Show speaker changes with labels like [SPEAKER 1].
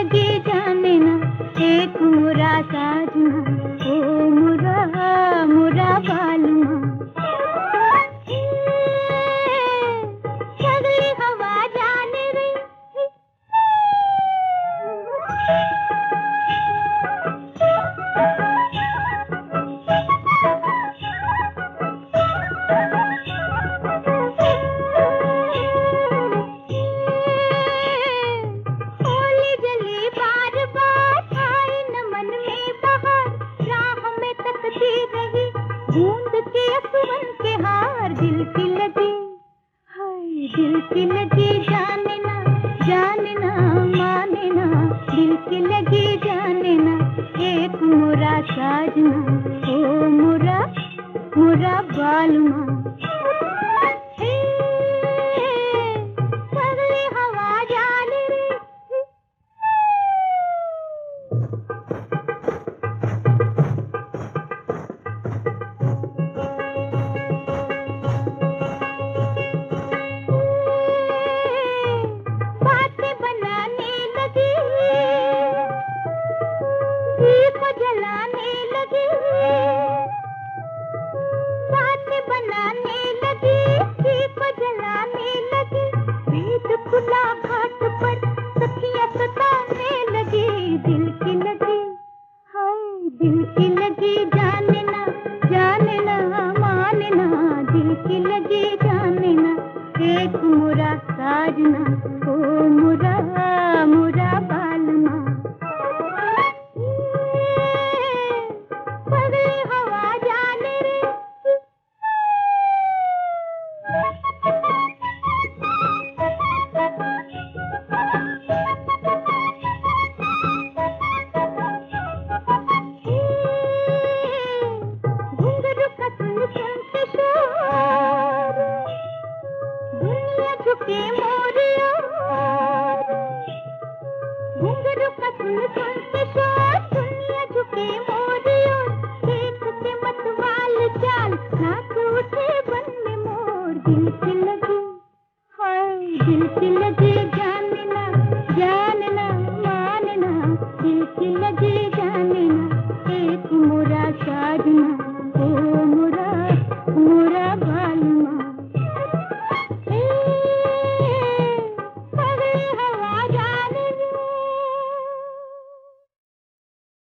[SPEAKER 1] लगी जाने ना एक मुरा साजना ओ मुरा मुरा बालमा सगली हवा जाने रे बूंद के सुवन के हार दिल की लगी, हाय दिल की लगी जाने ना माने ना दिल की लगी जाने ना एक मुरा साजना ओ मुरा मुरा बालमा सगली हवा जाने रे जलाने लगी, बातें बनाने लगी, दीप जलाने लगी, भेद खुला घाट पर सखियां सताने लगी, दिल की लगी, हाय दिल की लगी जाने ना माने ना दिल की लगी जाने ना एक मुरा साजना ओ मुरा मुरा बालमा झुके मोरिया घुंघरू का सुन के शोर दुनिया झुके मोरिया देख के मतवाल चाल नाच उठे बन में मोर दिल की लगी, हाय दिल की लगी जाने ना माने ना दिल की लगी जाने ना एक मुरा